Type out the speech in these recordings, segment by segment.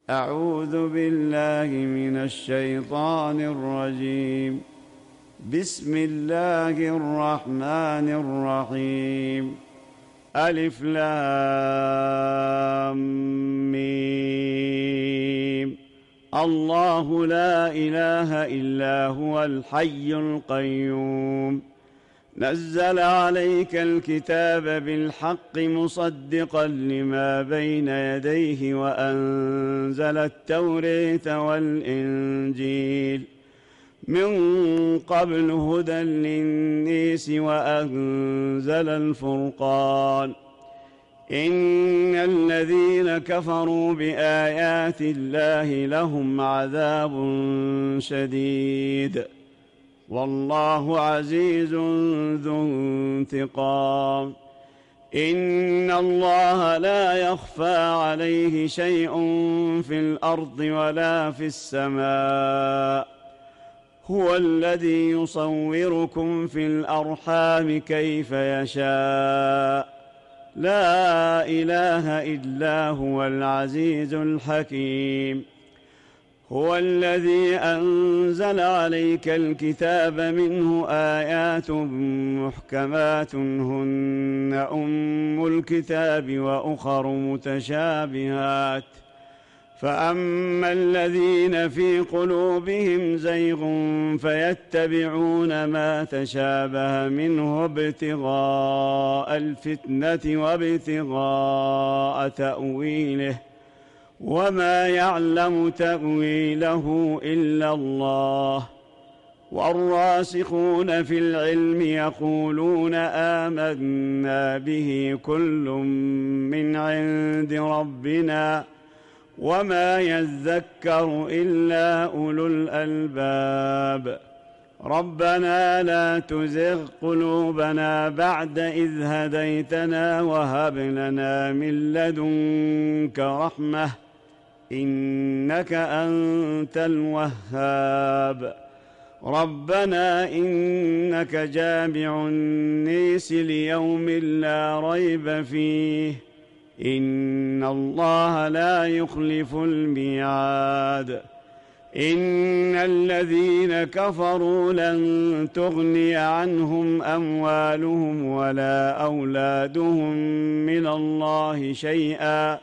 أعوذ بالله من الشيطان الرجيم. بسم الله الرحمن الرحيم. ألف لام ميم. الله لا إله إلا هو الحي القيوم. نزل عليك الكتاب بالحق مصدقا لما بين يديه وأنزل التوراة والإنجيل من قبل هدى للناس وأنزل الفرقان. إن الذين كفروا بآيات الله لهم عذاب شديد والله عزيز ذو انتقام. إن الله لا يخفى عليه شيء في الأرض ولا في السماء. هو الذي يصوركم في الأرحام كيف يشاء. لا إله إلا هو العزيز الحكيم. هو الذي أنزل عليك الكتاب منه آيات محكمات هن أم الكتاب وأخر متشابهات فأما الذين في قلوبهم زيغ فيتبعون ما تشابه منه ابتغاء الفتنة وابتغاء تأويله وما يعلم تأويله إلا الله. والراسخون في العلم يقولون آمنا به كل من عند ربنا وما يذكر إلا أولو الألباب. ربنا لا تزغ قلوبنا بعد إذ هديتنا وهب لنا من لدنك رحمة إنك أنت الوهاب. ربنا إنك جامع الناس ليوم لا ريب فيه إن الله لا يخلف الميعاد. إن الذين كفروا لن تغني عنهم أموالهم ولا أولادهم من الله شيئا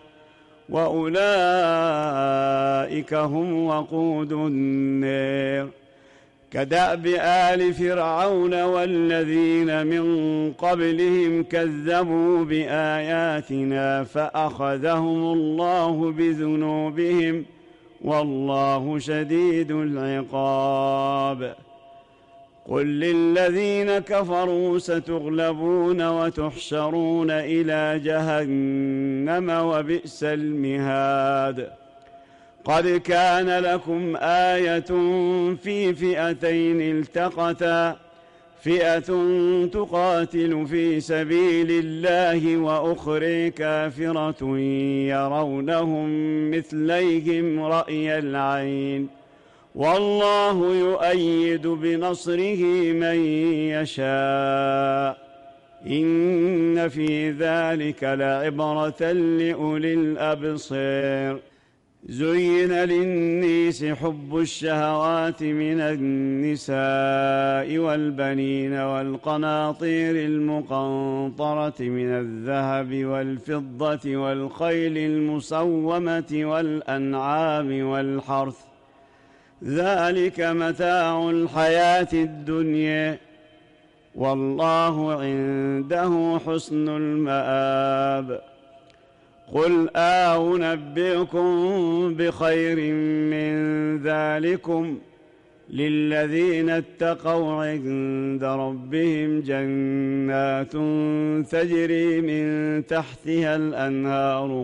وأولئك هم وقود النار. كدأب آل فرعون والذين من قبلهم كذبوا بآياتنا فأخذهم الله بذنوبهم والله شديد العقاب. قل للذين كفروا ستغلبون وتحشرون إلى جهنم وبئس المهاد. قد كان لكم آية في فئتين التقتا فئة تقاتل في سبيل الله وأخرى كافرة يرونهم مثليهم رأي العين والله يؤيد بنصره من يشاء. إن في ذلك لعبرة لأولي الأبصار. زين للناس حب الشهوات من النساء والبنين والقناطير المقنطرة من الذهب والفضة والخيل المسومة والأنعام والحرث ذلك متاع الحياة الدنيا والله عنده حسن المآب. قل أنبئكم بخير من ذلكم للذين اتقوا عند ربهم جنات تجري من تحتها الأنهار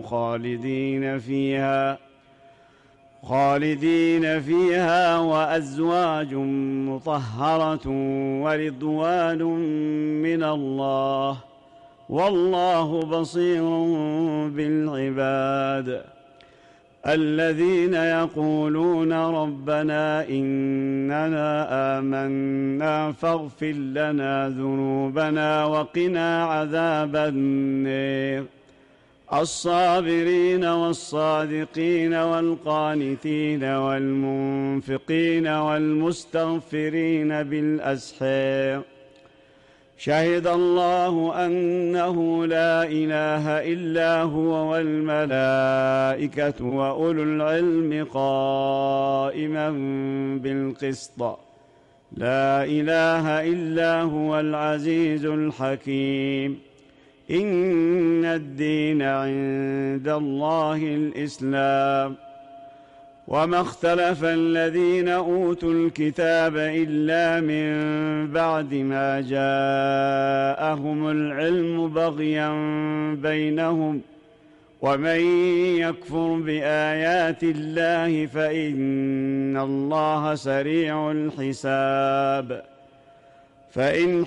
خالدين فيها وأزواج مطهرة ورضوان من الله والله بصير بالعباد. الذين يقولون ربنا إننا آمنا فاغفر لنا ذنوبنا وقنا عذاب النار. الصابرين والصادقين والقانتين والمنفقين والمستغفرين بالأسحار شهد الله أنه لا إله إلا هو والملائكة وأولو العلم قائما بالقسط لا إله إلا هو العزيز الحكيم إن الدين عند الله الإسلام وما اختلف الذين أوتوا الكتاب إلا من بعد ما جاءهم العلم بغيا بينهم ومن يكفر بآيات الله فإن الله سريع الحساب فإن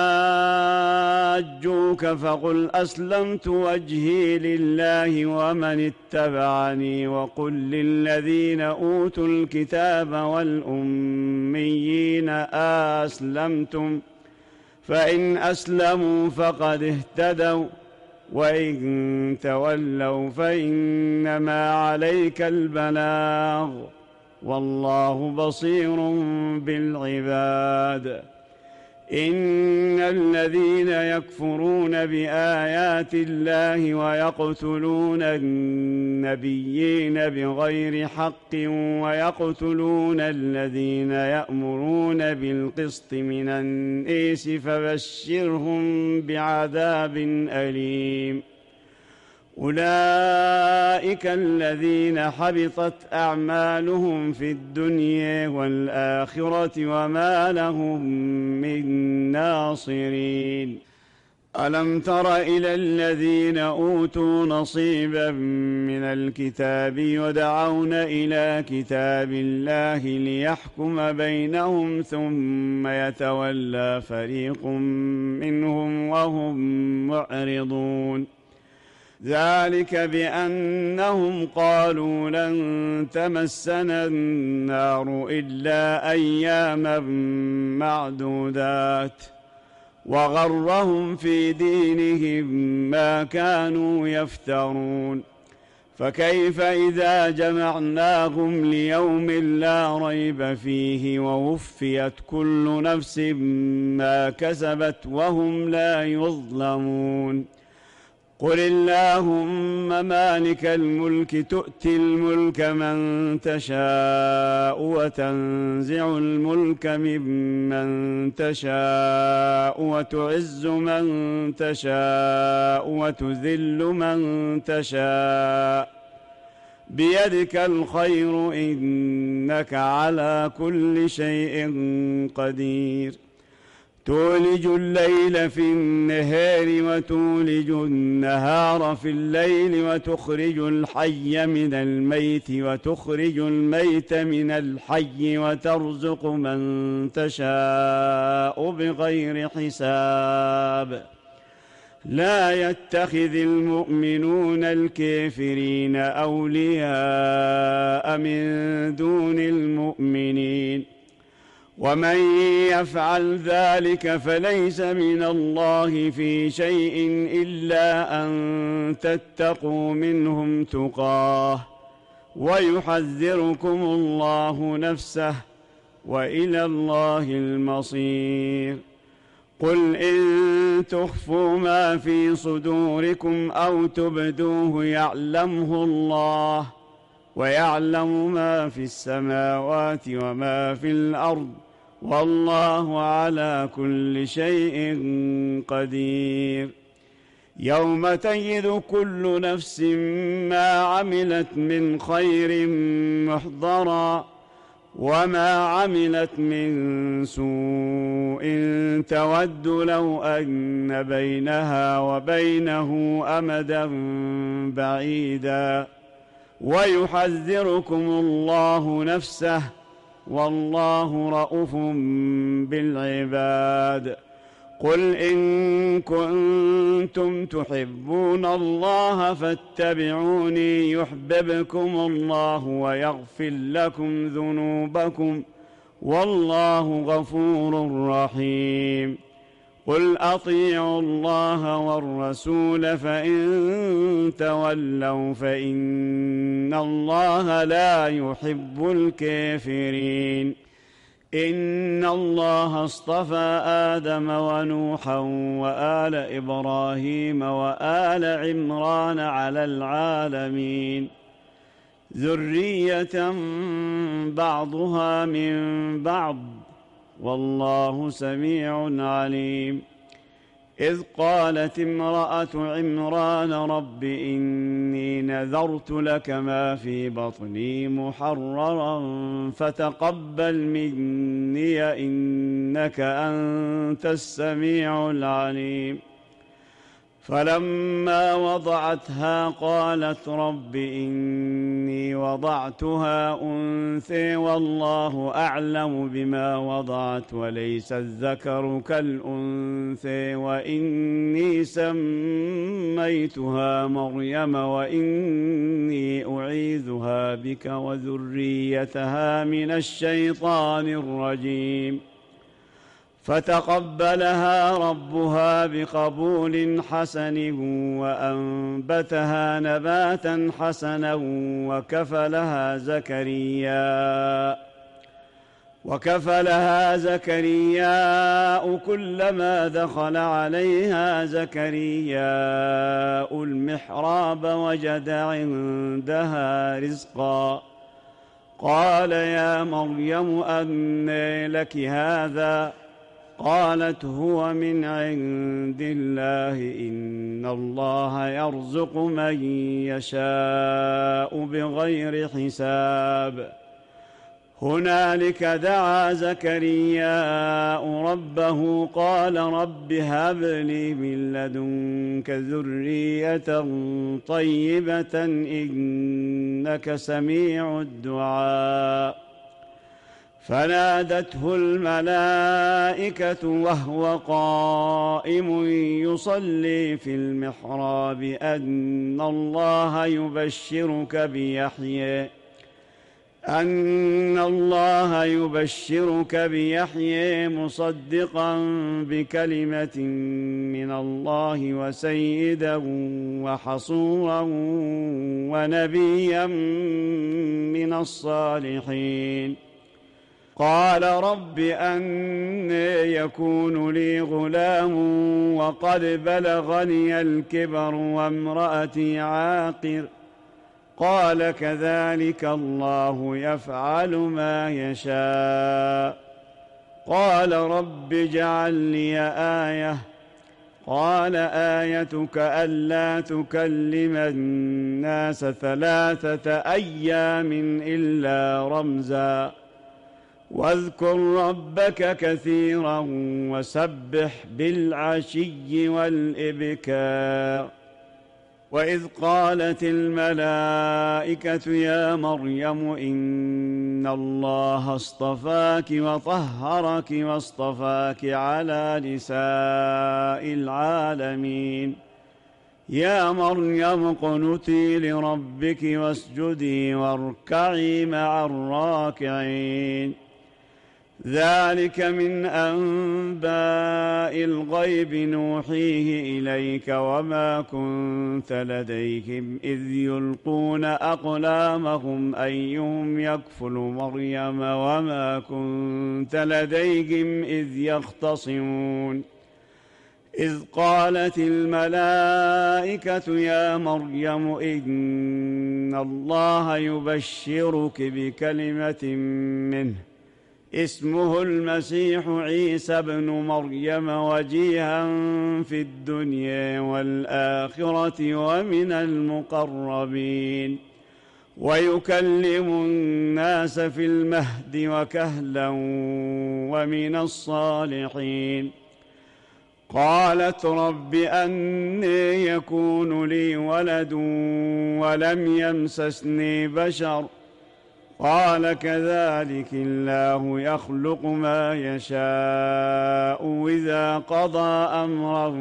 حاجوك فقل أسلمت وجهي لله ومن اتبعني وقل للذين أوتوا الكتاب والأميين أسلمتم فإن أسلموا فقد اهتدوا وإن تولوا فإنما عليك البلاغ والله بصير بالعباد إن الذين يكفرون بآيات الله ويقتلون النبيين بغير حق ويقتلون الذين يأمرون بالقسط من الناس فبشرهم بعذاب أليم أولئك الذين حبطت أعمالهم في الدنيا والآخرة وما لهم من ناصرين ألم تر إلى الذين أوتوا نصيبا من الكتاب يدعون إلى كتاب الله ليحكم بينهم ثم يتولى فريق منهم وهم معرضون ذلك بأنهم قالوا لن تمسنا النار إلا أياما معدودات وغرهم في دينهم ما كانوا يفترون فكيف إذا جمعناهم ليوم لا ريب فيه ووفيت كل نفس ما كسبت وهم لا يظلمون قل اللهم مالك الملك تؤتي الملك من تشاء وتنزع الملك ممن تشاء وتعز من تشاء وتذل من تشاء بيدك الخير إنك على كل شيء قدير تولج الليل في النهار وتولج النهار في الليل وتخرج الحي من الميت وتخرج الميت من الحي وترزق من تشاء بغير حساب لا يتخذ المؤمنون الكافرين أولياء من دون المؤمنين ومن يفعل ذلك فليس من الله في شيء إلا أن تتقوا منهم تقاه ويحذركم الله نفسه وإلى الله المصير قل إن تخفوا ما في صدوركم أو تبدوه يعلمه الله ويعلم ما في السماوات وما في الأرض والله على كل شيء قدير يوم تجد كل نفس ما عملت من خير محضرا وما عملت من سوء تود لو أن بينها وبينه أمدا بعيدا ويحذركم الله نفسه والله رءوف بالعباد قل إن كنتم تحبون الله فاتبعوني يحببكم الله ويغفر لكم ذنوبكم والله غفور رحيم قل أطيعوا الله والرسول فإن تولوا فإن الله لا يحب الكافرين. إن الله اصطفى آدم ونوحا وآل إبراهيم وآل عمران على العالمين ذرية بعضها من بعض والله سميع عليم. إذ قالت امرأة عمران رب إني نذرت لك ما في بطني محررا فتقبل مني إنك أنت السميع العليم. فلما وضعتها قالت رب إني وضعتها أنثى والله أعلم بما وضعت وليس الذكر كالأنثى وإني سميتها مريم وإني أعيذها بك وذريتها من الشيطان الرجيم. فتقبلها ربها بقبول حسن وأنبتها نباتا حسنا وكفلها زكرياء كلما دخل عليها زكرياء المحراب وجد عندها رزقا قال يا مريم أنى لك هذا قالت هو من عند الله إن الله يرزق من يشاء بغير حساب. هنالك دعا زكرياء ربه قال رب هب لي من لدنك ذرية طيبة إنك سميع الدعاء. فنادته الملائكة وهو قائم يصلي في المحراب أن الله يبشرك بيحيى مصدقا بكلمة من الله وسيدا وحصورا ونبيا من الصالحين. قال رب أنى يكون لي غلام وقد بلغني الكبر وامرأتي عاقر قال كذلك الله يفعل ما يشاء. قال رب اجعل لي آية قال آيتك ألا تكلم الناس 3 أيام إلا رمزا واذكر ربك كثيرا وسبح بالعشي والإبكار. وإذ قالت الملائكة يا مريم إن الله اصطفاك وطهرك واصطفاك على نساء العالمين. يا مريم اقنتي لربك واسجدي واركعي مع الراكعين. ذلك من أنباء الغيب نوحيه إليك وما كنت لديهم إذ يلقون أقلامهم أيهم يكفل مريم وما كنت لديهم إذ يختصمون. إذ قالت الملائكة يا مريم إن الله يبشرك بكلمة منه اسمه المسيح عيسى بن مريم وجيها في الدنيا والآخرة ومن المقربين ويكلم الناس في المهد وكهلا ومن الصالحين. قالت رب أنى يكون لي ولد ولم يمسسني بشر قال كذلك الله يخلق ما يشاء إذا قضى أمرا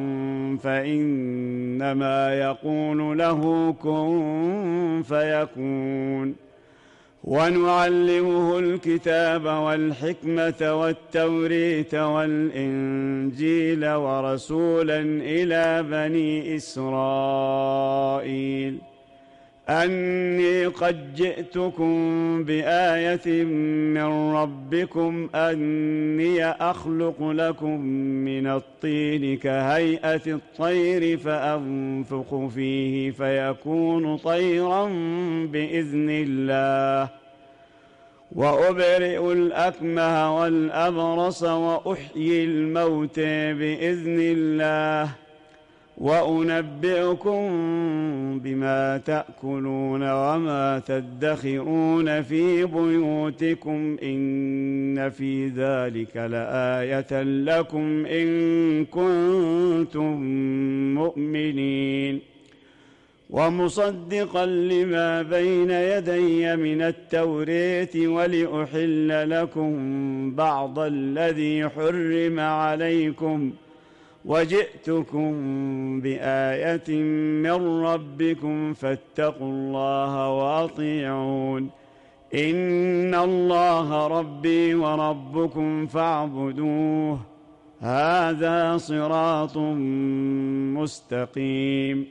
فإنما يقول له كن فيكون. ونعلمه الكتاب والحكمة والتوريت والإنجيل ورسولا إلى بني إسرائيل أني قد جئتكم بآية من ربكم أني أخلق لكم من الطين كهيئة الطير فأنفخ فيه فيكون طيرا بإذن الله وأبرئ الأكمه والأبرص وأحيي الموتى بإذن الله وأنبئكم بما تأكلون وما تدخرون في بيوتكم إن في ذلك لآية لكم إن كنتم مؤمنين ومصدقا لما بين يدي من التوراة ولأحل لكم بعض الذي حرم عليكم وجئتكم بآية من ربكم فاتقوا الله وأطيعون إن الله ربي وربكم فاعبدوه هذا صراط مستقيم.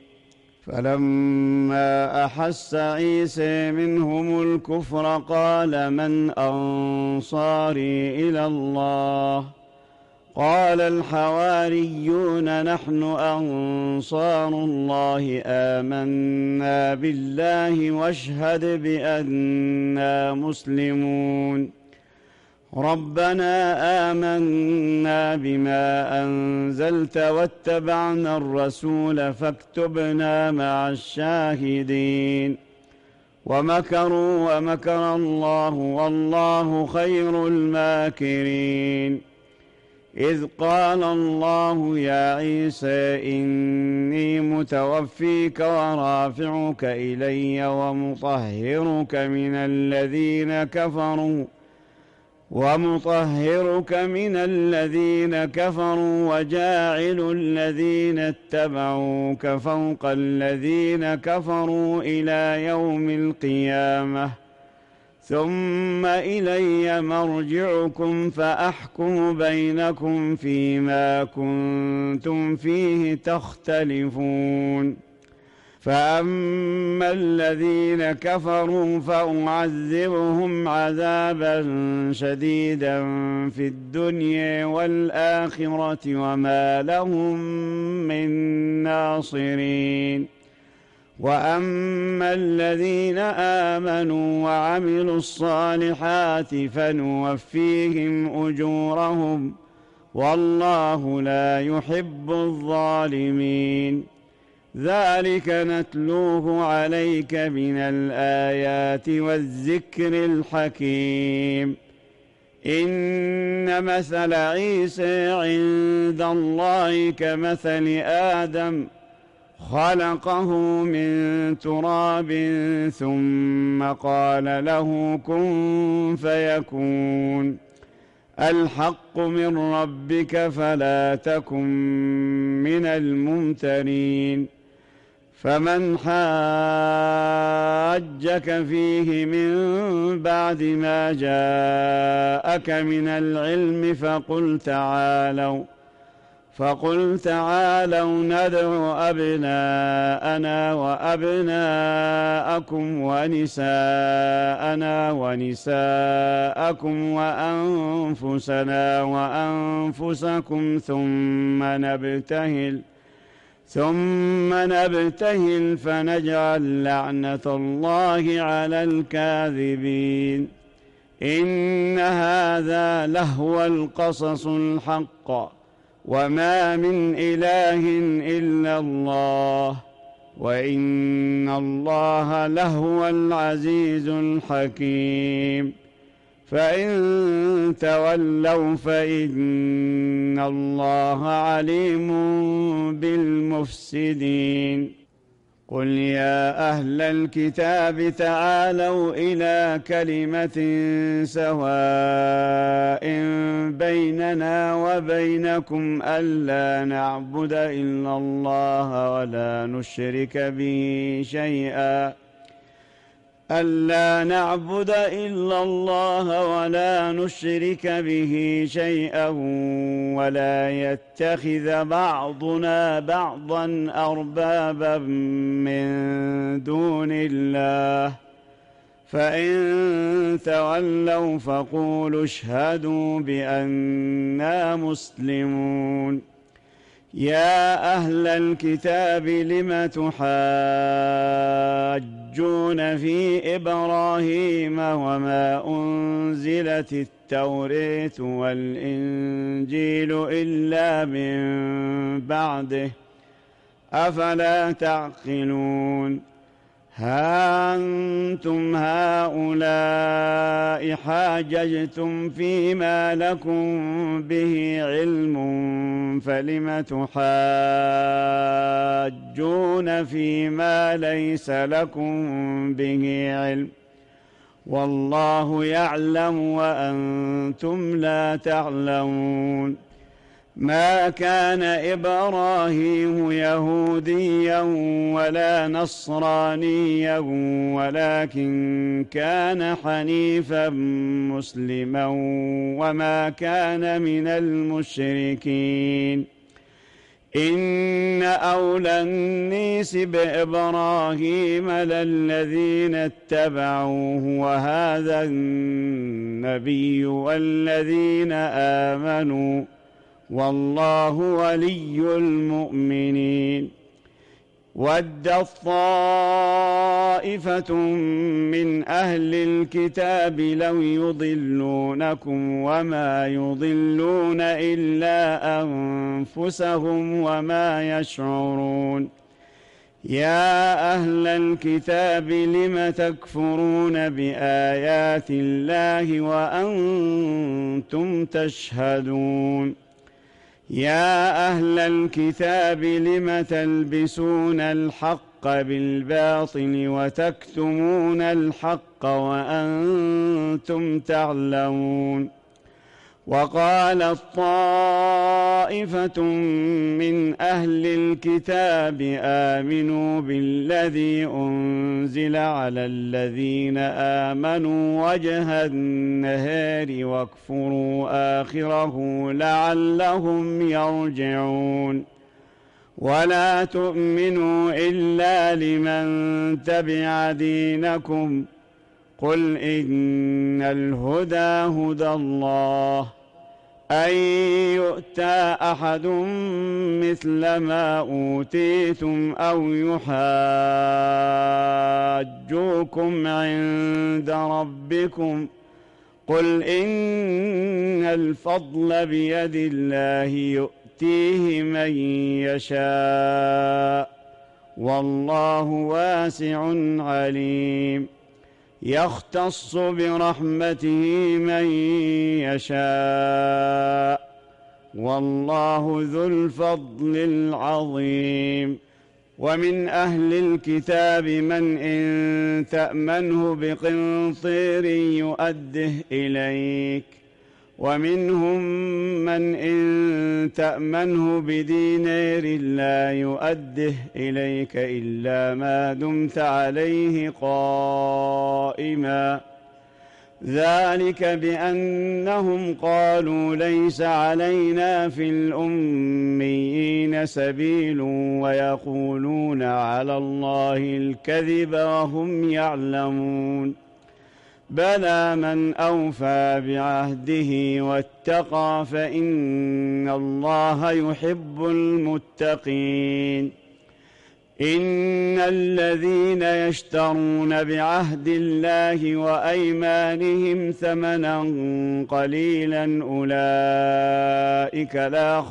فلما أحس عيسى منهم الكفر قال من أنصاري إلى الله قال الحواريون نحن أنصار الله آمنا بالله واشهد بأننا مسلمون ربنا آمنا بما أنزلت واتبعنا الرسول فاكتبنا مع الشاهدين ومكروا ومكر الله والله خير الماكرين إذ قال الله يا عيسى إني متوفيك ورافعك إلي ومطهرك من الذين كفروا وجاعل الذين اتبعوك فوق الذين كفروا إلى يوم القيامة ثم إلي مرجعكم فأحكم بينكم فيما كنتم فيه تختلفون فأما الذين كفروا فأعذبهم عذابا شديدا في الدنيا والآخرة وما لهم من ناصرين وأما الذين آمنوا وعملوا الصالحات فنوفيهم أجورهم والله لا يحب الظالمين ذلك نتلوه عليك من الآيات والذكر الحكيم إن مثل عيسى عند الله كمثل آدم خلقه من تراب ثم قال له كن فيكون الحق من ربك فلا تكن من الممترين فمن حاجك فيه من بعد ما جاءك من العلم فقل تعالوا ندعو أبناءنا وأبناءكم ونساءنا ونساءكم وأنفسنا وأنفسكم ثم نبتهل فنجعل لعنة الله على الكاذبين إن هذا لهو القصص الحق وما من إله إلا الله وإن الله لهو العزيز الحكيم فإن تولوا فإن الله عليم بالمفسدين قل يا أهل الكتاب تعالوا إلى كلمة سواء بيننا وبينكم ألا نعبد إلا الله ولا نشرك به شيئا ألا نعبد إلا الله ولا نشرك به شيئا ولا يتخذ بعضنا بعضا أربابا من دون الله فإن تولوا فقولوا اشهدوا بأننا مسلمون. يا أهل الكتاب لم تحاجون في إبراهيم وما أنزلت التوراة والإنجيل إلا من بعده أفلا تعقلون. ها أنتم هؤلاء حاججتم فيما لكم به علم فلم تحاجون فيما ليس لكم به علم والله يعلم وأنتم لا تعلمون. ما كان إبراهيم يهوديا ولا نصرانيا ولكن كان حنيفا مسلما وما كان من المشركين. إن أولى الناس بإبراهيم للذين اتبعوه وهذا النبي والذين آمنوا والله ولي المؤمنين. ودت طائفة من أهل الكتاب لو يضلونكم وما يضلون إلا أنفسهم وما يشعرون. يا أهل الكتاب لم تكفرون بآيات الله وأنتم تشهدون. يا أهل الكتاب لم تلبسون الحق بالباطل وتكتمون الحق وأنتم تعلمون. وقالت طائفة من أهل الكتاب آمنوا بالذي أنزل على الذين آمنوا وجه النهار واكفروا آخره لعلهم يرجعون. ولا تؤمنوا إلا لمن تبع دينكم قل إن الهدى هدى الله أن يؤتى أحد مثل ما أوتيتم أو يحاجوكم عند ربكم قل إن الفضل بيد الله يؤتيه من يشاء والله واسع عليم. يختص برحمته من يشاء والله ذو الفضل العظيم. ومن أهل الكتاب من إن تأمنه بقنطير يؤده إليك ومنهم من إن تأمنه بدينار لا يؤده إليك إلا ما دمت عليه قائما ذلك بأنهم قالوا ليس علينا في الأميين سبيل ويقولون على الله الكذب وهم يعلمون. بلى من أوفى بعهده واتقى فإن الله يحب المتقين. إن الذين يشترون بعهد الله وأيمانهم ثمنا قليلا أولئك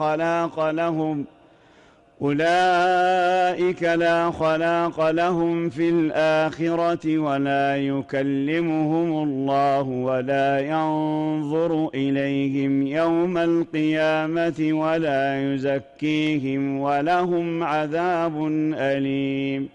لا خلاق لهم في الآخرة ولا يكلمهم الله ولا ينظر إليهم يوم القيامة ولا يزكيهم ولهم عذاب أليم.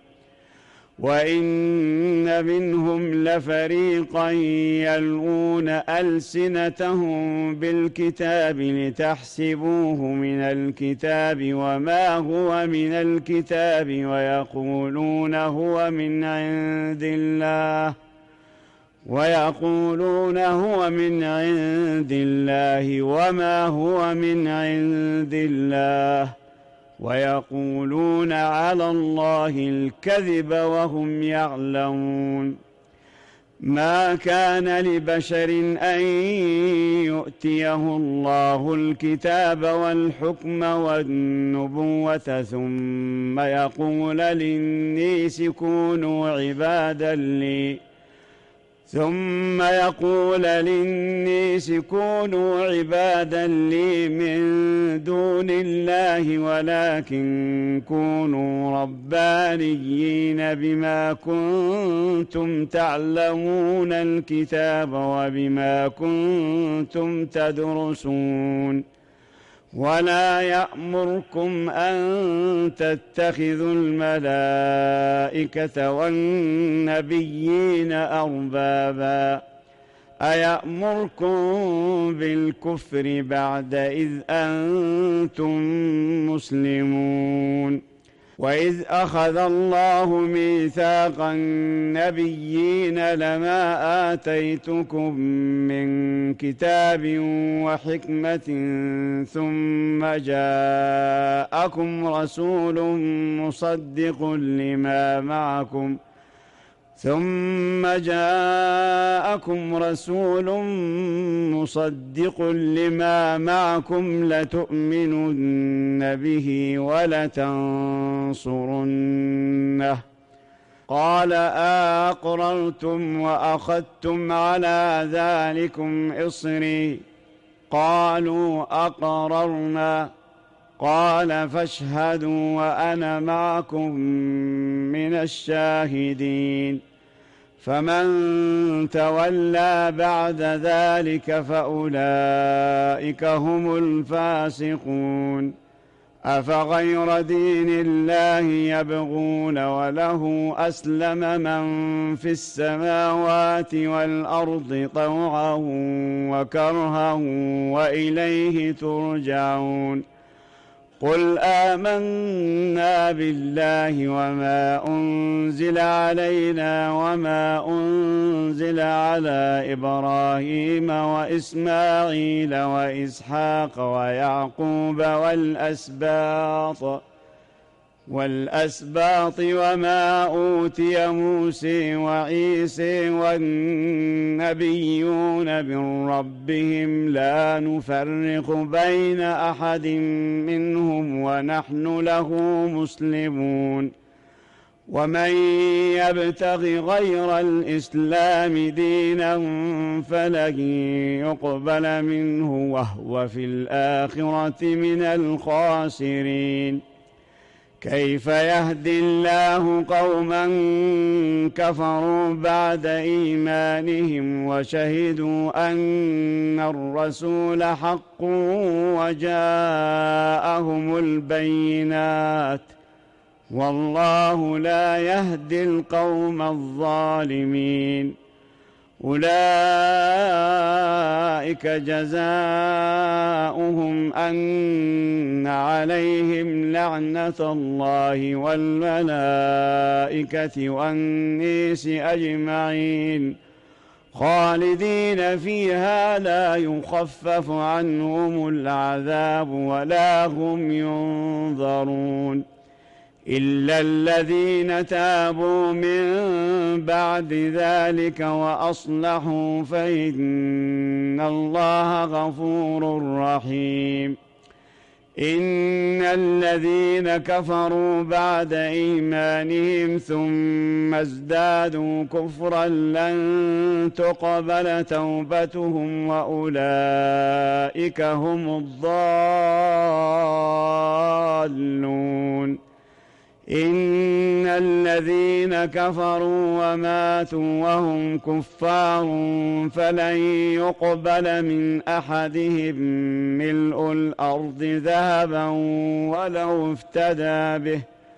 وإن منهم لفريقا يلوون ألسنتهم بالكتاب لتحسبوه من الكتاب وما هو من الكتاب ويقولون هو من عند الله ويقولون هو من عند الله وما هو من عند الله، ويقولون على الله الكذب وهم يعلمون. ما كان لبشر أن يؤتيه الله الكتاب والحكم والنبوة ثم يقول للناس كونوا عبادا لي من دون الله، ولكن كونوا ربانيين بما كنتم تعلمون الكتاب وبما كنتم تدرسون. ولا يأمركم أن تتخذوا الملائكة والنبيين أربابا، أيأمركم بالكفر بعد إذ أنتم مسلمون. وإذ أخذ الله ميثاق النبيين لما آتيتكم من كتاب وحكمة ثم جاءكم رسول مصدق لما معكم لتؤمنن به ولتنصرنه. قال أأقررتم وأخذتم على ذلكم إصري؟ قالوا أقررنا. قال فاشهدوا وأنا معكم من الشاهدين. فمن تولى بعد ذلك فأولئك هم الفاسقون. أفغير دين الله يبغون وله أسلم من في السماوات والأرض طوعا وكرها وإليه ترجعون. قل آمنا بالله وما أنزل علينا وما أنزل على إبراهيم وإسماعيل وإسحاق ويعقوب والأسباط وما أوتي موسى وعيسى والنبيون من ربهم لا نفرق بين أحد منهم ونحن له مسلمون. ومن يبتغ غير الإسلام دينا فلن يقبل منه وهو في الآخرة من الخاسرين. كيف يهدي الله قوما كفروا بعد إيمانهم وشهدوا أن الرسول حق وجاءهم البينات، والله لا يهدي القوم الظالمين. أولئك جزاؤهم أن عليهم لعنة الله والملائكة والناس أجمعين خالدين فيها لا يخفف عنهم العذاب ولا هم ينظرون إلا الذين تابوا من بعد ذلك وأصلحوا فإن الله غفور رحيم. إن الذين كفروا بعد إيمانهم ثم ازدادوا كفرا لن تقبل توبتهم وأولئك هم الضالون. إن الذين كفروا وماتوا وهم كفار فلن يقبل من أحدهم ملء الأرض ذهبا ولو افتدى به،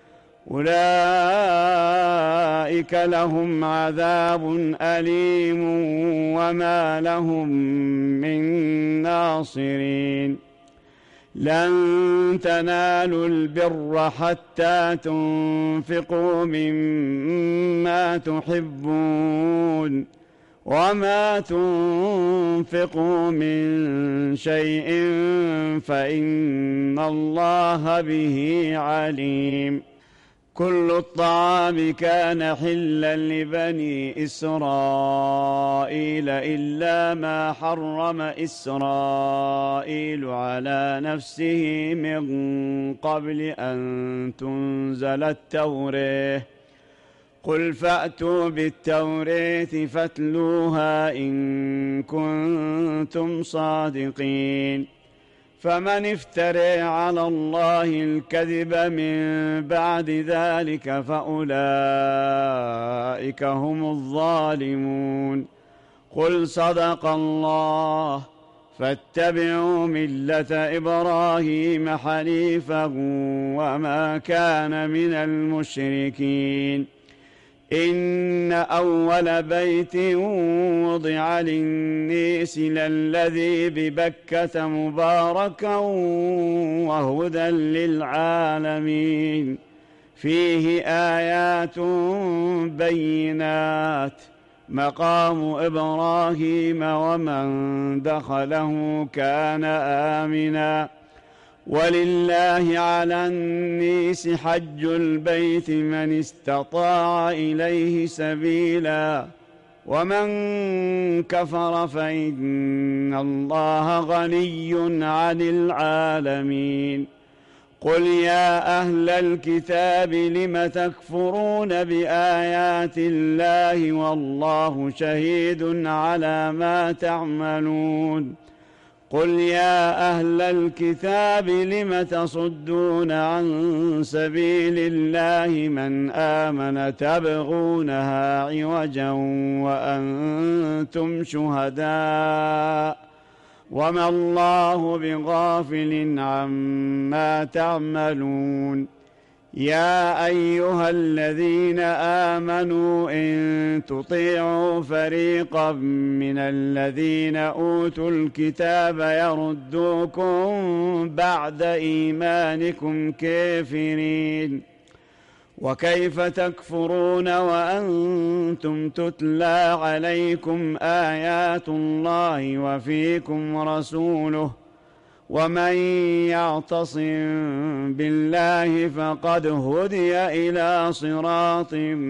أولئك لهم عذاب أليم وما لهم من ناصرين. لن تنالوا البر حتى تنفقوا مما تحبون، وما تنفقوا من شيء فإن الله به عليم. كل الطعام كان حلا لبني إسرائيل إلا ما حرم إسرائيل على نفسه من قبل أن تنزل التوراة. قل فأتوا بالتوراة فاتلوها إن كنتم صادقين. فمن افترى على الله الكذب من بعد ذلك فأولئك هم الظالمون. قل صدق الله فاتبعوا ملة إبراهيم حنيفا وما كان من المشركين. إن أول بيت وضع للناس للذي ببكة مباركا وهدى للعالمين فيه آيات بينات مقام إبراهيم ومن دخله كان آمنا. ولله على الناس حج البيت من استطاع إليه سبيلا ومن كفر فإن الله غني عن العالمين. قل يا أهل الكتاب لم تكفرون بآيات الله والله شهيد على ما تعملون. قل يا أهل الكتاب لم تصدون عن سبيل الله من آمن تبغونها عوجا وأنتم شهداء وما الله بغافل عما تعملون. يا أيها الذين آمنوا إن تطيعوا فريقا من الذين أوتوا الكتاب يردوكم بعد إيمانكم كافرين. وكيف تكفرون وأنتم تتلى عليكم آيات الله وفيكم رسوله ومن يعتصم بالله فقد هدي إلى صراط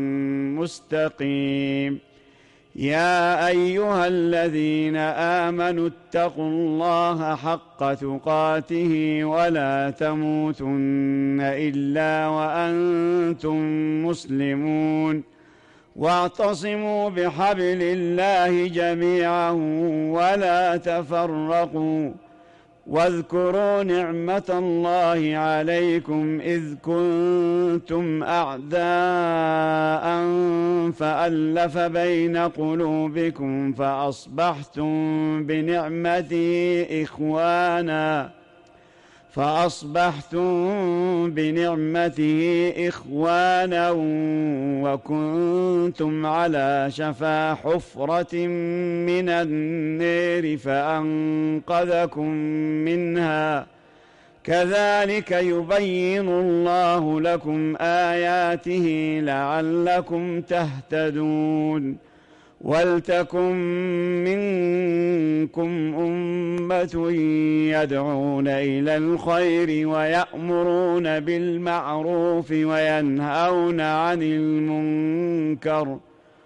مستقيم. يا أيها الذين آمنوا اتقوا الله حق تقاته ولا تموتن إلا وأنتم مسلمون. واعتصموا بحبل الله جميعا ولا تفرقوا. واذكروا نعمة الله عليكم إذ كنتم أعداء فألف بين قلوبكم فأصبحتم بنعمته إخوانا وكنتم على شفا حفرة من النار فأنقذكم منها. كذلك يبين الله لكم آياته لعلكم تهتدون. ولتكن منكم أمة يدعون إلى الخير ويأمرون بالمعروف وينهون عن المنكر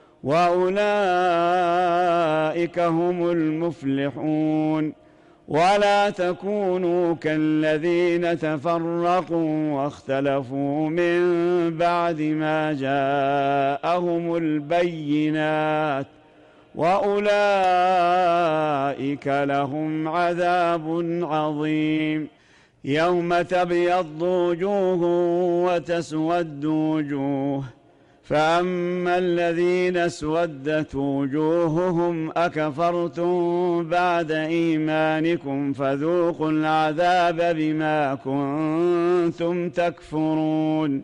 وأولئك هم المفلحون. ولا تكونوا كالذين تفرقوا واختلفوا من بعد ما جاءهم البينات وأولئك لهم عذاب عظيم. يوم تبيض وجوه وتسود وجوه فأما الذين اسودت وجوههم أكفرتم بعد إيمانكم فذوقوا العذاب بما كنتم تكفرون.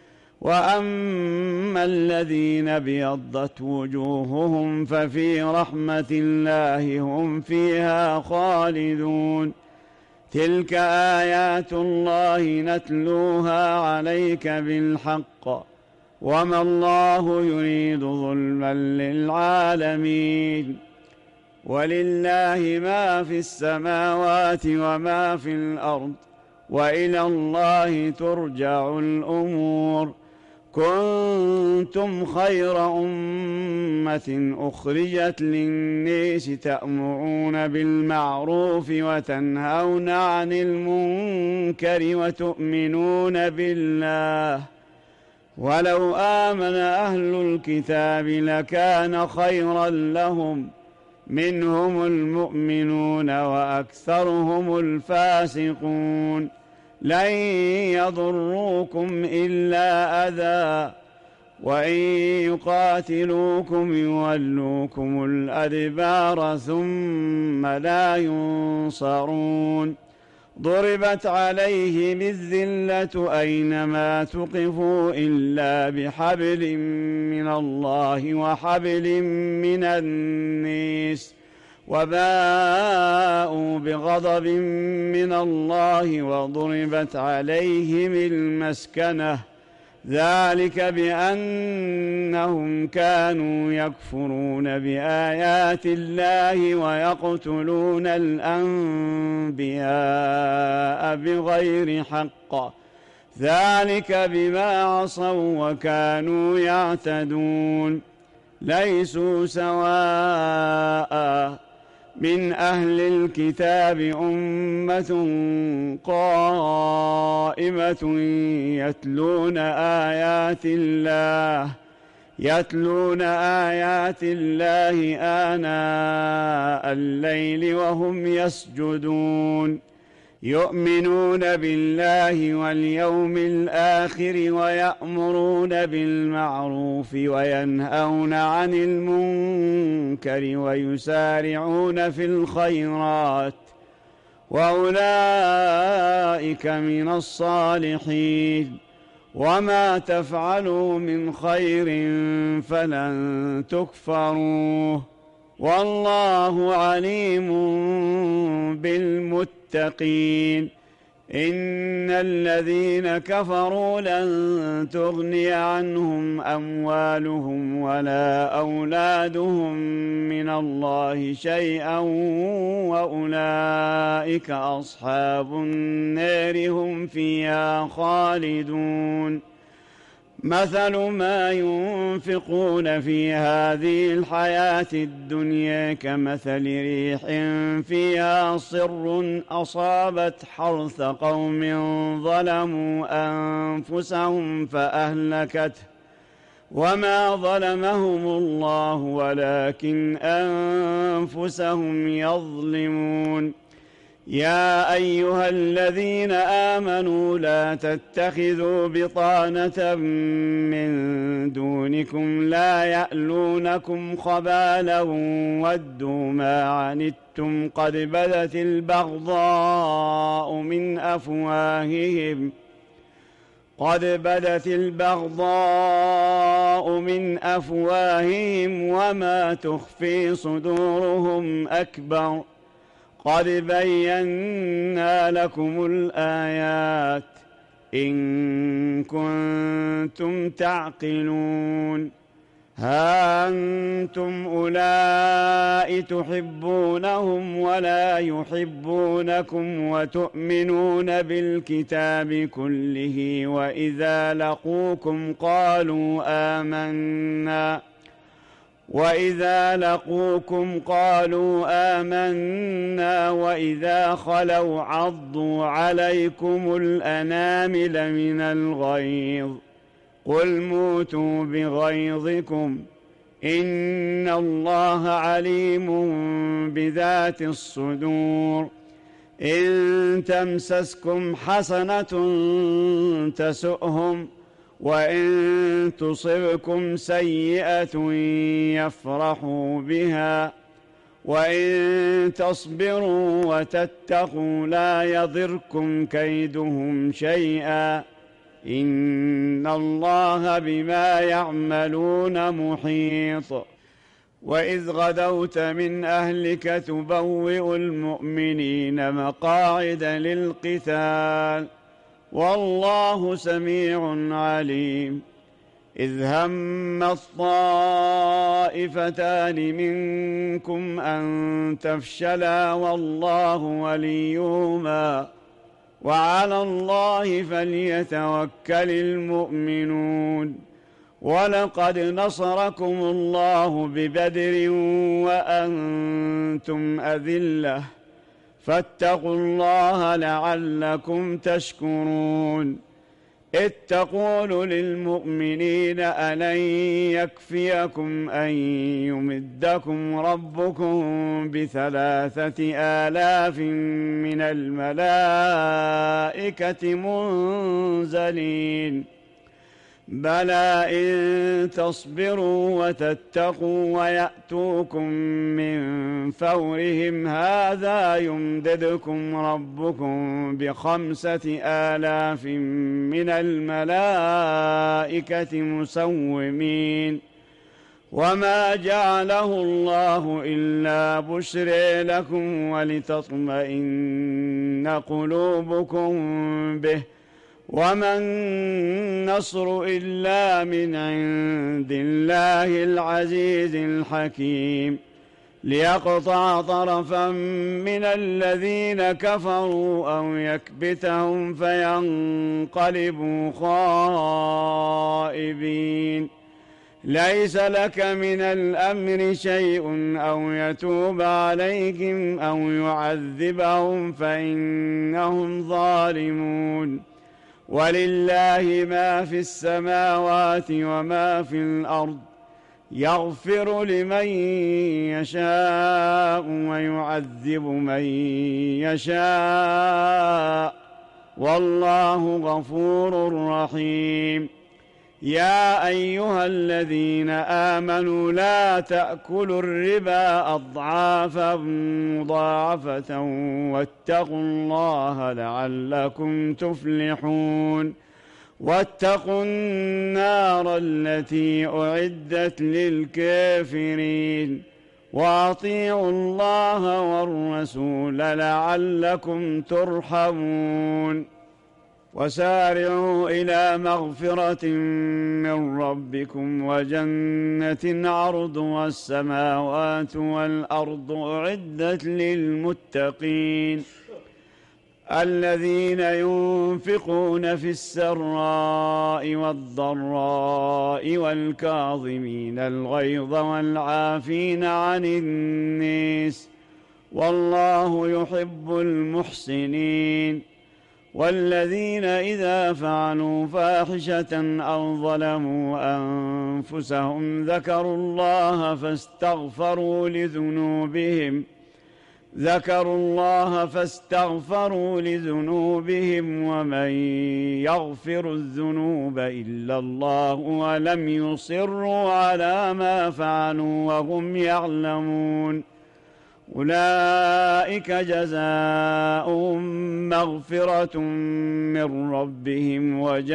وأما الذين ابيضت وجوههم ففي رحمة الله هم فيها خالدون. تلك آيات الله نتلوها عليك بالحق وما الله يريد ظلما للعالمين. ولله ما في السماوات وما في الأرض، وإلى الله ترجع الأمور. كنتم خير أمة أخرجت للناس تأمرون بالمعروف وتنهون عن المنكر وتؤمنون بالله. ولو آمن أهل الكتاب لكان خيرا لهم، منهم المؤمنون وأكثرهم الفاسقون. لن يضروكم إلا أذى، وإن يقاتلوكم يولوكم الأدبار ثم لا ينصرون. ضربت عليهم الذلة أينما ثقفوا إلا بحبل من الله وحبل من الناس، وباءوا بغضب من الله وضربت عليهم المسكنة، ذلك بأنهم كانوا يكفرون بآيات الله ويقتلون الأنبياء بغير حق، ذلك بما عصوا وكانوا يعتدون. ليسوا سواء من أهل الكتاب أمة قائمة يتلون آيات الله آناء الليل وهم يسجدون، يؤمنون بالله واليوم الآخر ويأمرون بالمعروف وينهون عن المنكر ويسارعون في الخيرات، وأولئك من الصالحين. وما تفعلوا من خير فلن تكفروه، والله عليم بالمتقين. إن الذين كفروا لن تغني عنهم أموالهم ولا أولادهم من الله شيئا، وأولئك أصحاب النار هم فيها خالدون. مثل ما ينفقون في هذه الحياة الدنيا كمثل ريح فيها صر أصابت حرث قوم ظلموا أنفسهم فأهلكته، وما ظلمهم الله ولكن أنفسهم يظلمون. يا أيها الذين آمنوا لا تتخذوا بطانة من دونكم لا يألونكم خبالا ودوا ما عنتم قد بدت البغضاء من أفواههم وما تخفي صدورهم أكبر. قد بينا لكم الآيات إن كنتم تعقلون. ها أنتم أولئك تحبونهم ولا يحبونكم وتؤمنون بالكتاب كله، وإذا لقوكم قالوا آمنا وإذا خلوا عضوا عليكم الأنامل من الغيظ. قل موتوا بغيظكم إن الله عليم بذات الصدور. إن تمسسكم حسنة تسؤهم، وإن تصبكم سيئة يفرحوا بها، وإن تصبروا وتتقوا لا يضركم كيدهم شيئا، إن الله بما يعملون محيط. وإذ غدوت من أهلك تبوئ المؤمنين مقاعد للقتال، والله سميع عليم. إذ هم الطائفتان منكم أن تفشلا والله وليهما وعلى الله فليتوكل المؤمنون. ولقد نصركم الله ببدر وأنتم أذلة فاتقوا الله لعلكم تشكرون. إذ تقول للمؤمنين ألن يكفيكم أن يمدكم ربكم ب3,000 من الملائكة منزلين بلى إن تصبروا وتتقوا ويأتوكم من فورهم هذا يمددكم ربكم ب5,000 من الملائكة مسومين. وما جعله الله إلا بشرى لكم ولتطمئن قلوبكم به وما النصر إلا من عند الله العزيز الحكيم ليقطع طرفا من الذين كفروا أو يكبتهم فينقلبوا خائبين. ليس لك من الأمر شيء أو يتوب عليهم أو يعذبهم فإنهم ظالمون. ولله ما في السماوات وما في الأرض يغفر لمن يشاء ويعذب من يشاء والله غفور رحيم. يا أيها الذين آمنوا لا تأكلوا الربا أضعافا مضاعفة واتقوا الله لعلكم تفلحون. واتقوا النار التي أعدت للكافرين وأطيعوا الله والرسول لعلكم ترحمون. وسارعوا إلى مغفرة من ربكم وجنة عرضها السماوات والأرض أعدت للمتقين الذين ينفقون في السراء والضراء والكاظمين الغيظ والعافين عن الناس والله يحب المحسنين. والذين إذا فعلوا فاحشة أو ظلموا أنفسهم ذكروا الله فاستغفروا لذنوبهم ومن يغفر الذنوب إلا الله ولم يصروا على ما فعلوا وهم يعلمون أولئك جزاؤهم مغفرة من ربهم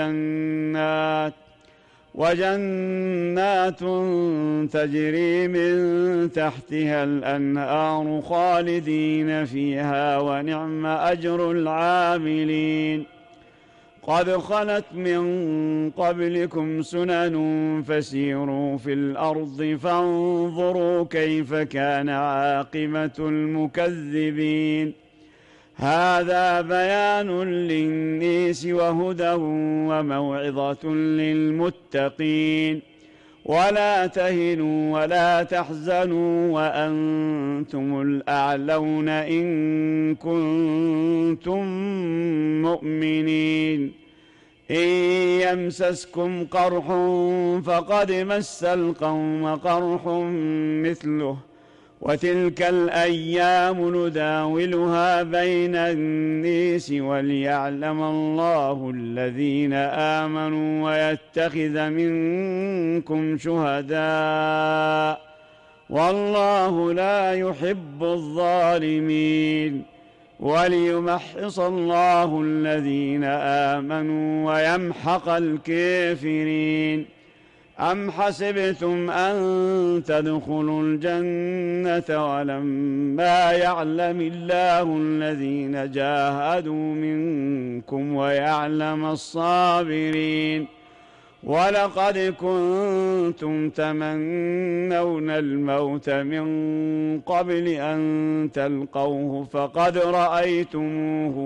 وجنات تجري من تحتها الأنهار خالدين فيها ونعم أجر العاملين. قد خلت من قبلكم سنن فسيروا في الأرض فانظروا كيف كان عاقبة المكذبين. هذا بيان للناس وهدى وموعظة للمتقين. ولا تهنوا ولا تحزنوا وأنتم الأعلون إن كنتم مؤمنين. إن يمسسكم قرح فقد مس القوم قرح مثله وتلك الأيام نداولها بين الناس وليعلم الله الذين آمنوا ويتخذ منكم شهداء والله لا يحب الظالمين. وليمحص الله الذين آمنوا ويمحق الكافرين. أم حسبتم أن تدخلوا الجنة ولما يعلم الله الذين جاهدوا منكم ويعلم الصابرين ولقد كنتم تمنون الموت من قبل أن تلقوه فقد رأيتموه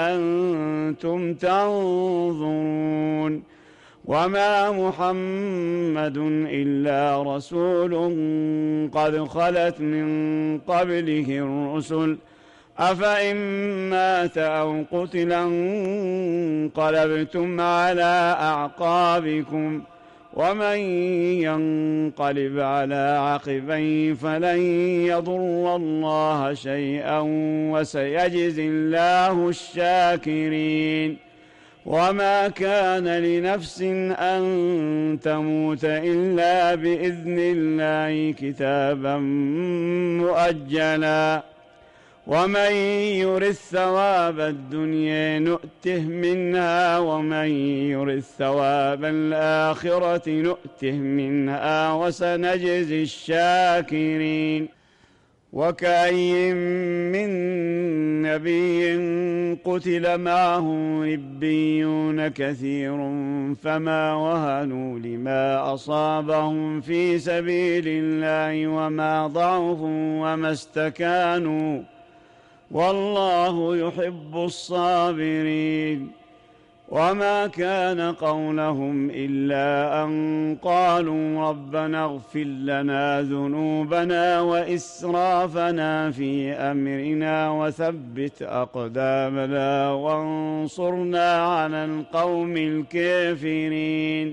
وأنتم تنظرون وما محمد إلا رسول قد خلت من قبله الرسل أفإن مات أو قتل انقلبتم على أعقابكم ومن ينقلب على عقبيه فلن يضر الله شيئا وسيجزي الله الشاكرين وما كان لنفس أن تموت إلا بإذن الله كتابا مؤجلا ومن يرد ثواب الدنيا نؤته منها ومن يرد ثواب الآخرة نؤته منها وسنجزي الشاكرين وكأي من نبي قتل معه ربيون كثير فما وهنوا لما أصابهم في سبيل الله وما ضعفوا وما استكانوا والله يحب الصابرين وما كان قولهم إلا أن قالوا ربنا اغفر لنا ذنوبنا وإسرافنا في أمرنا وثبت أقدامنا وانصرنا على القوم الكافرين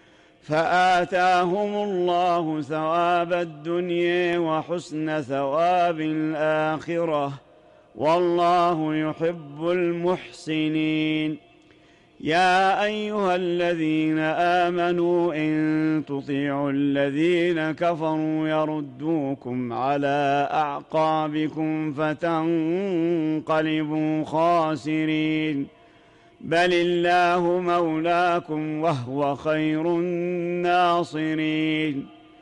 فآتاهم الله ثواب الدنيا وحسن ثواب الآخرة والله يحب المحسنين يا أيها الذين آمنوا إن تطيعوا الذين كفروا يردوكم على أعقابكم فتنقلبوا خاسرين بل الله مولاكم وهو خير الناصرين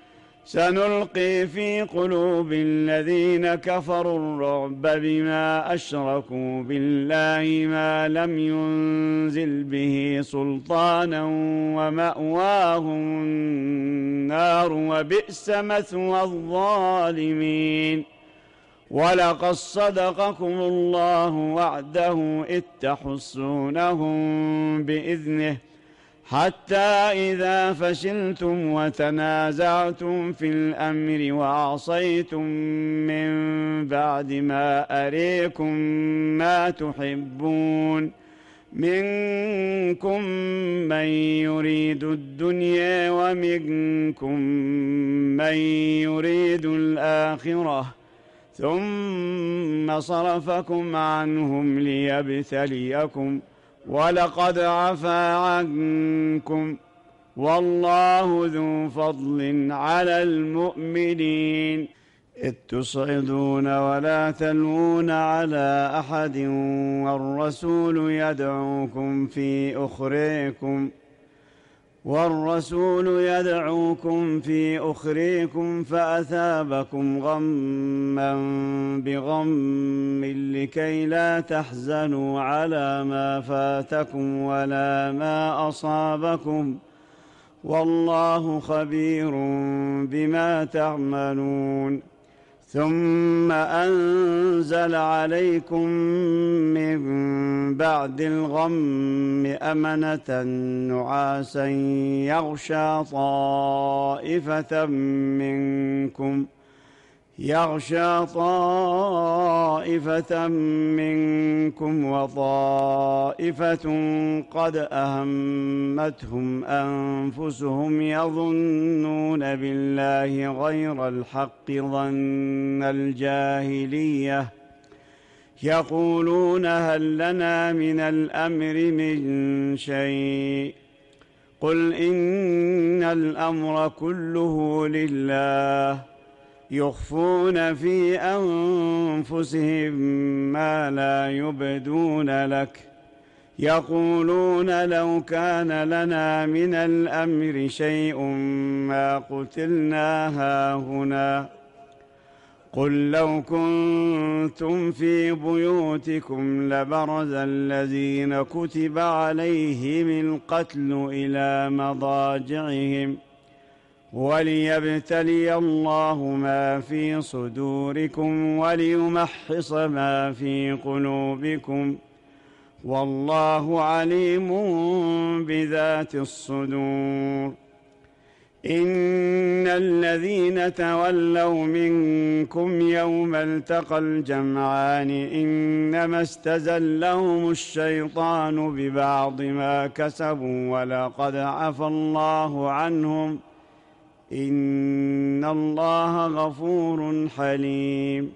سنلقي في قلوب الذين كفروا الرعب بما أشركوا بالله ما لم ينزل به سلطانا ومأواهم النار وبئس مثوى الظالمين ولقد صدقكم الله وعده إذ تحسونهم بإذنه حتى إذا فشلتم وتنازعتم في الأمر وعصيتم من بعد ما أريكم ما تحبون منكم من يريد الدنيا ومنكم من يريد الآخرة ثم صرفكم عنهم ليبتليكم ولقد عفا عنكم والله ذو فضل على المؤمنين إذ تصعدون ولا تلوون على أحد والرسول يدعوكم في أخريكم فأثابكم غما بغم لكي لا تحزنوا على ما فاتكم ولا ما أصابكم والله خبير بما تعملون ثم أنزل عليكم من بعد الغم أمنة نعاسا يغشى طائفة منكم وطائفة قد أهمتهم أنفسهم يظنون بالله غير الحق ظن الجاهلية يقولون هل لنا من الأمر من شيء قل إن الأمر كله لله يخفون في أنفسهم ما لا يبدون لك يقولون لو كان لنا من الأمر شيء ما قتلنا هاهنا قل لو كنتم في بيوتكم لبرز الذين كتب عليهم القتل إلى مضاجعهم وليبتلي الله ما في صدوركم وليمحص ما في قلوبكم والله عليم بذات الصدور. إن الذين تولوا منكم يوم التقى الجمعان إنما استزلهم الشيطان ببعض ما كسبوا ولقد عفى الله عنهم إن الله غفور حليم.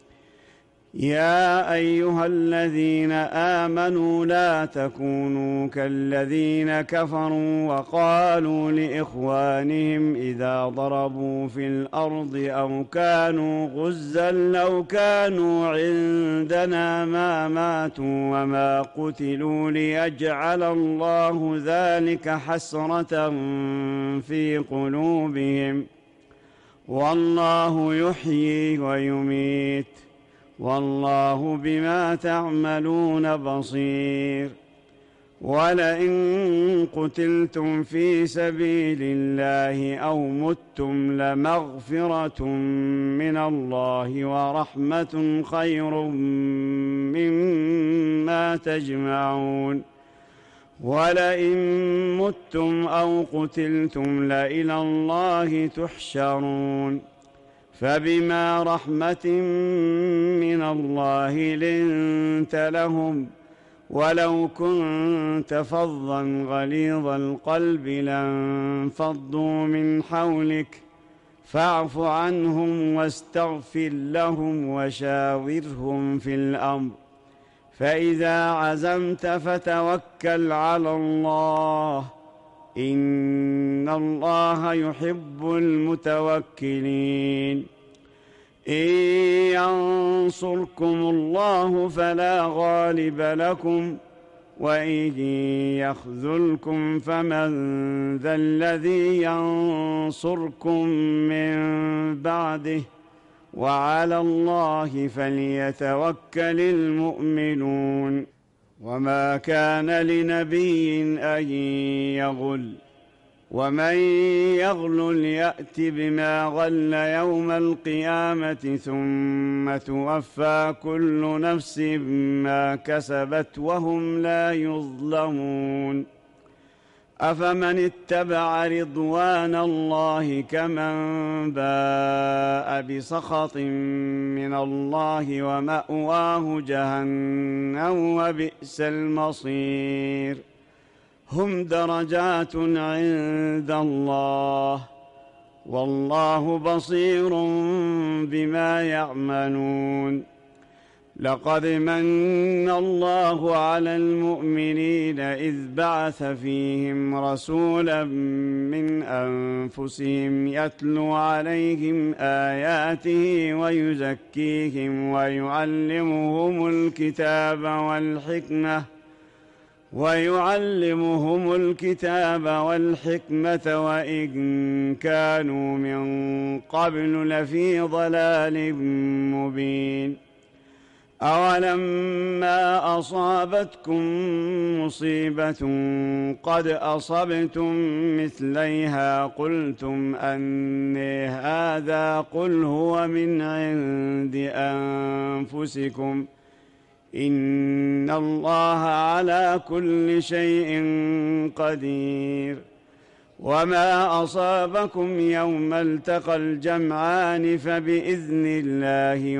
يا أيها الذين آمنوا لا تكونوا كالذين كفروا وقالوا لإخوانهم إذا ضربوا في الأرض أو كانوا غزا لو كانوا عندنا ما ماتوا وما قتلوا ليجعل الله ذلك حسرة في قلوبهم والله يحيي ويميت والله بما تعملون بصير. ولئن قتلتم في سبيل الله أو متم لمغفرة من الله ورحمة خير مما تجمعون. ولئن متم أو قتلتم لإلى الله تحشرون. فبما رحمة من الله لنت لهم ولو كنت فظا غليظ القلب لانفضوا من حولك فاعف عنهم واستغفر لهم وشاورهم في الأمر فإذا عزمت فتوكل على الله إن الله يحب المتوكلين. إن ينصركم الله فلا غالب لكم وإن يخذلكم فمن ذا الذي ينصركم من بعده وعلى الله فليتوكل المؤمنون. وما كان لنبي أن يغل ومن يغل يأت بما غل يوم القيامة ثم توفى كل نفس ما كسبت وهم لا يظلمون. أفمن اتبع رضوان الله كمن باء بسخط من الله ومأواه جهنم وبئس المصير. هم درجات عند الله والله بصير بما يعملون. لقد من الله على المؤمنين إذ بعث فيهم رسولا من أنفسهم يتلو عليهم آياته ويزكيهم ويعلمهم الكتاب والحكمة وإن كانوا من قبل لفي ضلال مبين. أولما أصابتكم مصيبة قد أصبتم مثليها قلتم أني هذا قل هو من عند أنفسكم إن الله على كل شيء قدير. وما أصابكم يوم التقى الجمعان فبإذن الله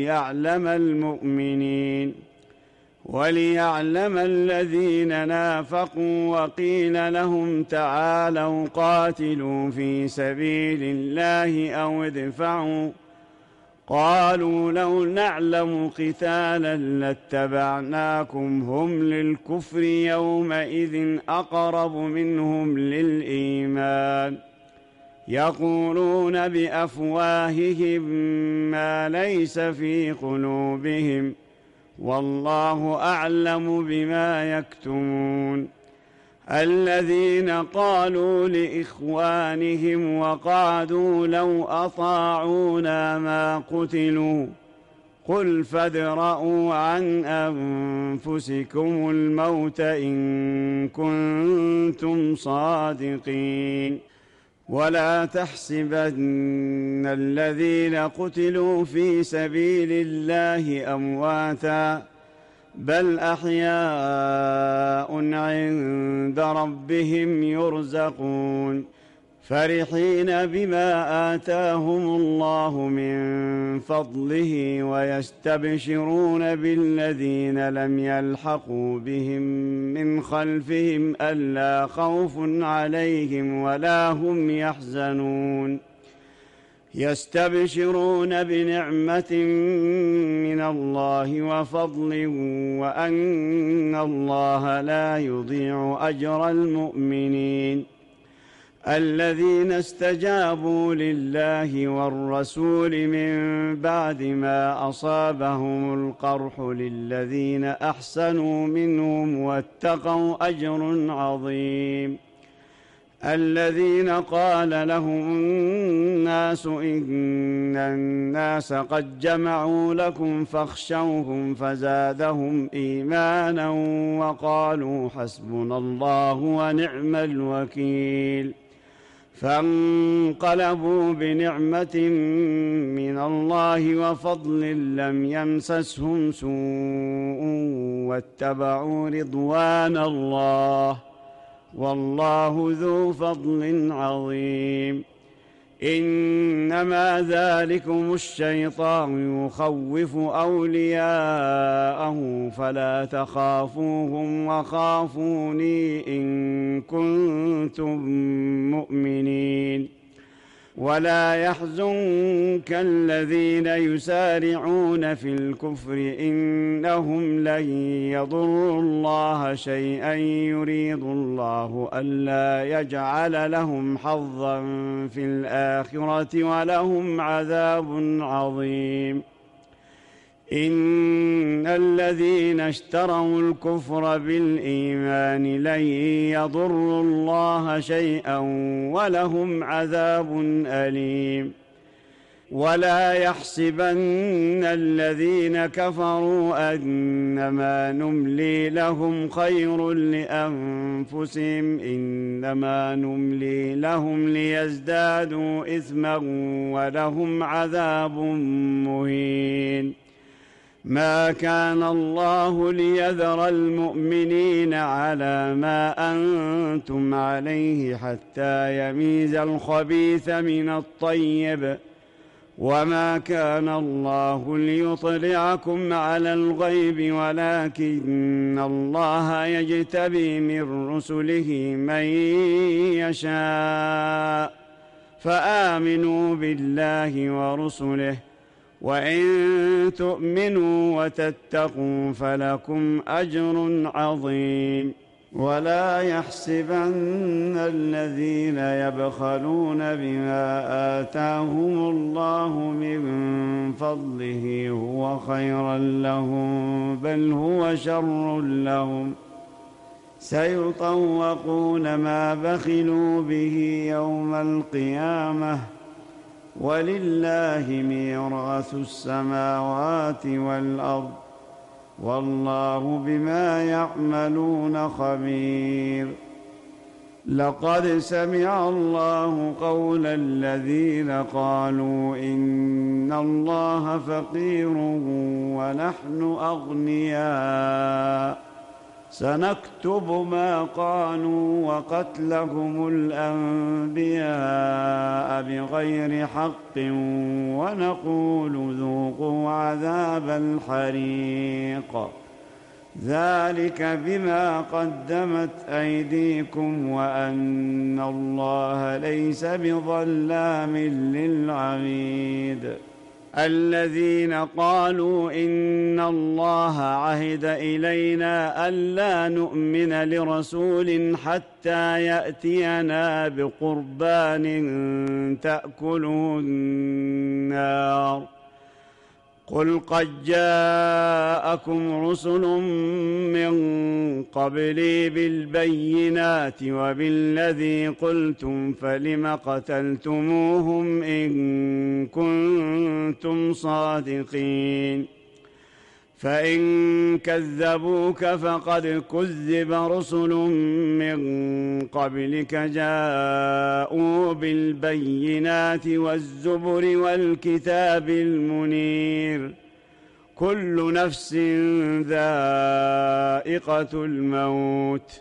وليعلم الذين نافقوا وقيل لهم تعالوا قاتلوا في سبيل الله أو ادفعوا قالوا لو نعلم قتالا لاتبعناكم هم للكفر يومئذ أقرب منهم للإيمان يقولون بأفواههم ما ليس في قلوبهم والله أعلم بما يكتمون. الذين قالوا لإخوانهم وقعدوا لو أطاعونا ما قتلوا قل فادرءوا عن أنفسكم الموت إن كنتم صادقين ولا تحسبن الذين قتلوا في سبيل الله أمواتا بل أحياء عند ربهم يرزقون فرحين بما آتاهم الله من فضله ويستبشرون بالذين لم يلحقوا بهم من خلفهم ألا خوف عليهم ولا هم يحزنون يستبشرون بنعمة من الله وفضل وأن الله لا يضيع أجر المؤمنين الذين استجابوا لله والرسول من بعد ما أصابهم القرح للذين أحسنوا منهم واتقوا أجر عظيم الذين قال لهم الناس إن الناس قد جمعوا لكم فاخشوهم فزادهم إيمانا وقالوا حسبنا الله ونعم الوكيل فانقلبوا بنعمة من الله وفضل لم يمسسهم سوء واتبعوا رضوان الله والله ذو فضل عظيم إنما ذلكم الشيطان يخوف أولياءه فلا تخافوهم وخافوني إن كنتم مؤمنين ولا يحزنك الذين يسارعون في الكفر إنهم لن يضروا الله شيئا يريد الله ألا يجعل لهم حظا في الآخرة ولهم عذاب عظيم إن الذين اشتروا الكفر بالإيمان لن يضروا الله شيئا ولهم عذاب أليم ولا يحسبن الذين كفروا أنما نملي لهم خير لأنفسهم إنما نملي لهم ليزدادوا إثما ولهم عذاب مهين ما كان الله ليذر المؤمنين على ما أنتم عليه حتى يميز الخبيث من الطيب وما كان الله ليطلعكم على الغيب ولكن الله يجتبي من رسله من يشاء فآمنوا بالله ورسله وإن تؤمنوا وتتقوا فلكم أجر عظيم ولا يحسبن الذين يبخلون بما آتاهم الله من فضله هو خيرا لهم بل هو شر لهم سيطوقون ما بخلوا به يوم القيامة ولله ميراث السماوات والأرض والله بما يعملون خبير لقد سمع الله قول الذين قالوا إن الله فقير ونحن أغنياء سنكتب ما قالوا وقتلهم الأنبياء بغير حق ونقول ذوقوا عذاب الحريق ذلك بما قدمت أيديكم وأن الله ليس بظلام للعبيد الذين قالوا إن الله عهد إلينا ألا نؤمن لرسول حتى يأتينا بقربان تأكله النار قل قد جاءكم رسل من قبلي بالبينات وبالذي قلتم فلم قتلتموهم إن كنتم صادقين فإن كذبوك فقد كذب رسل من قبلك جاءوا بالبينات والزبر والكتاب المنير كل نفس ذائقة الموت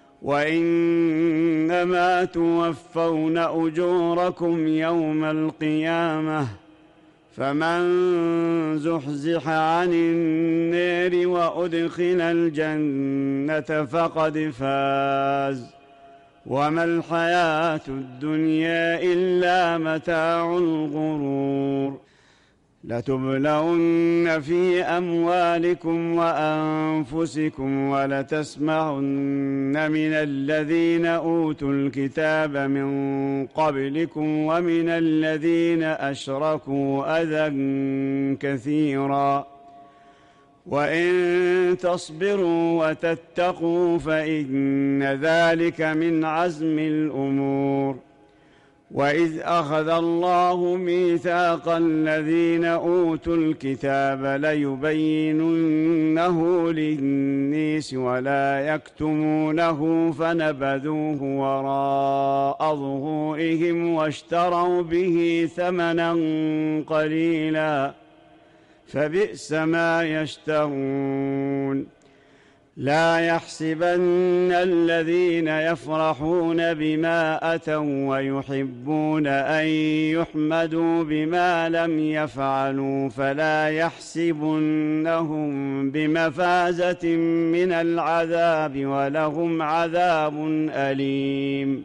وإنما توفون أجوركم يوم القيامة فمن زحزح عن النار وأدخل الجنة فقد فاز وما الحياة الدنيا إلا متاع الغرور لتبلون في أموالكم وأنفسكم ولتسمعن من الذين أوتوا الكتاب من قبلكم ومن الذين أشركوا أذى كثيرا وإن تصبروا وتتقوا فإن ذلك من عزم الأمور وإذ أخذ الله ميثاق الذين أوتوا الكتاب ليبيننه للناس ولا يكتمونه فنبذوه وراء ظهورهم واشتروا به ثمنا قليلا فبئس ما يشترون لا يحسبن الذين يفرحون بما أتوا ويحبون أن يحمدوا بما لم يفعلوا فلا يحسبنهم بمفازة من العذاب ولهم عذاب أليم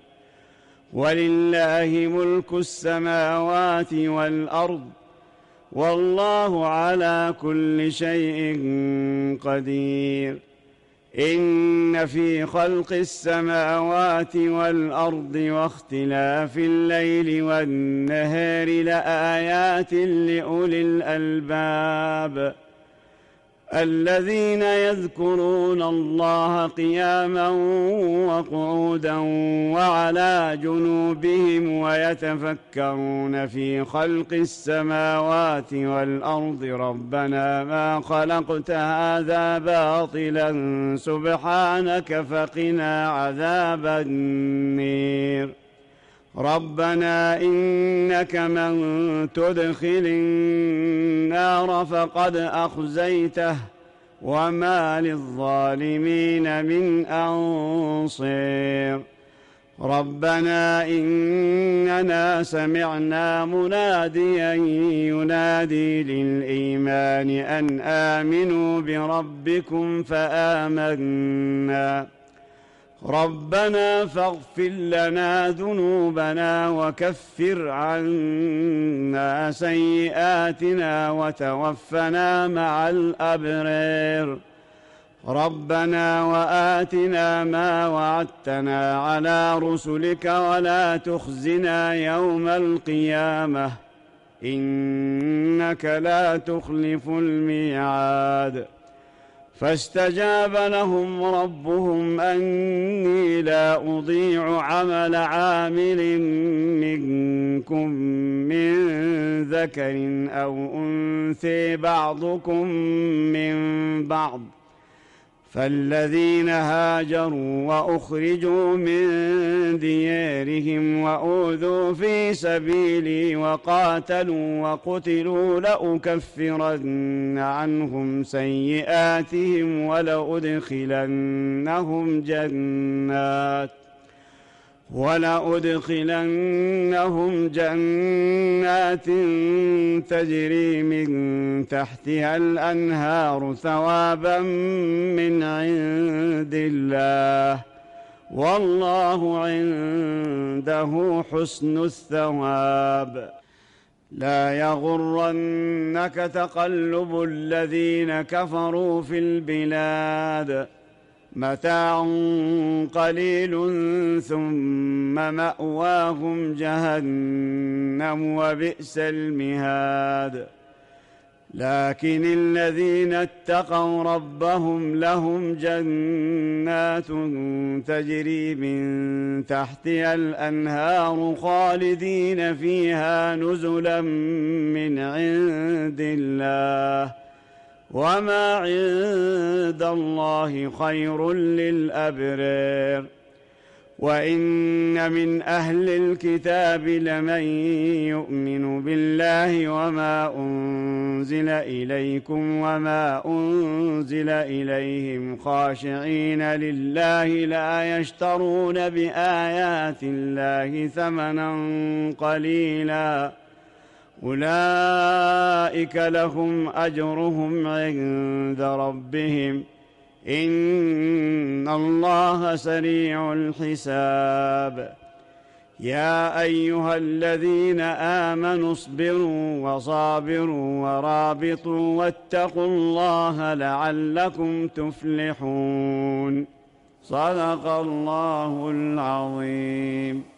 ولله ملك السماوات والأرض والله على كل شيء قدير إن في خلق السماوات والأرض واختلاف الليل والنهار لآيات لأولي الألباب الذين يذكرون الله قياما وقعودا وعلى جنوبهم ويتفكرون في خلق السماوات والأرض ربنا ما خلقت هذا باطلا سبحانك فقنا عذاب النير ربنا إنك من تدخل النار فقد أخزيته وما للظالمين من أنصير ربنا إننا سمعنا مناديا ينادي للإيمان أن آمنوا بربكم فآمنا ربنا فاغفر لنا ذنوبنا وكفر عنا سيئاتنا وتوفنا مع الأبرار ربنا وآتنا ما وعدتنا على رسلك ولا تخزنا يوم القيامة إنك لا تخلف الميعاد فاستجاب لهم ربهم أني لا أضيع عمل عامل منكم من ذكر أو أنثى بعضكم من بعض فالذين هاجروا وأخرجوا من ديارهم وأوذوا في سبيلي وقاتلوا وقتلوا لأكفرن عنهم سيئاتهم ولأدخلنهم جنات تجري من تحتها الأنهار ثوابا من عند الله والله عنده حسن الثواب لا يغرنك تقلب الذين كفروا في البلاد متاع قليل ثم مأواهم جهنم وبئس المهاد لكن الذين اتقوا ربهم لهم جنات تجري من تحتها الأنهار خالدين فيها نزلا من عند الله، وما عند الله خير للأبرار. وإن من أهل الكتاب لمن يؤمن بالله وما أنزل إليكم وما أنزل إليهم خاشعين لله لا يشترون بآيات الله ثمنا قليلا، أولئك لهم أجرهم عند ربهم إن الله سريع الحساب. يا أيها الذين آمنوا اصبروا وصابروا ورابطوا واتقوا الله لعلكم تفلحون. صدق الله العظيم.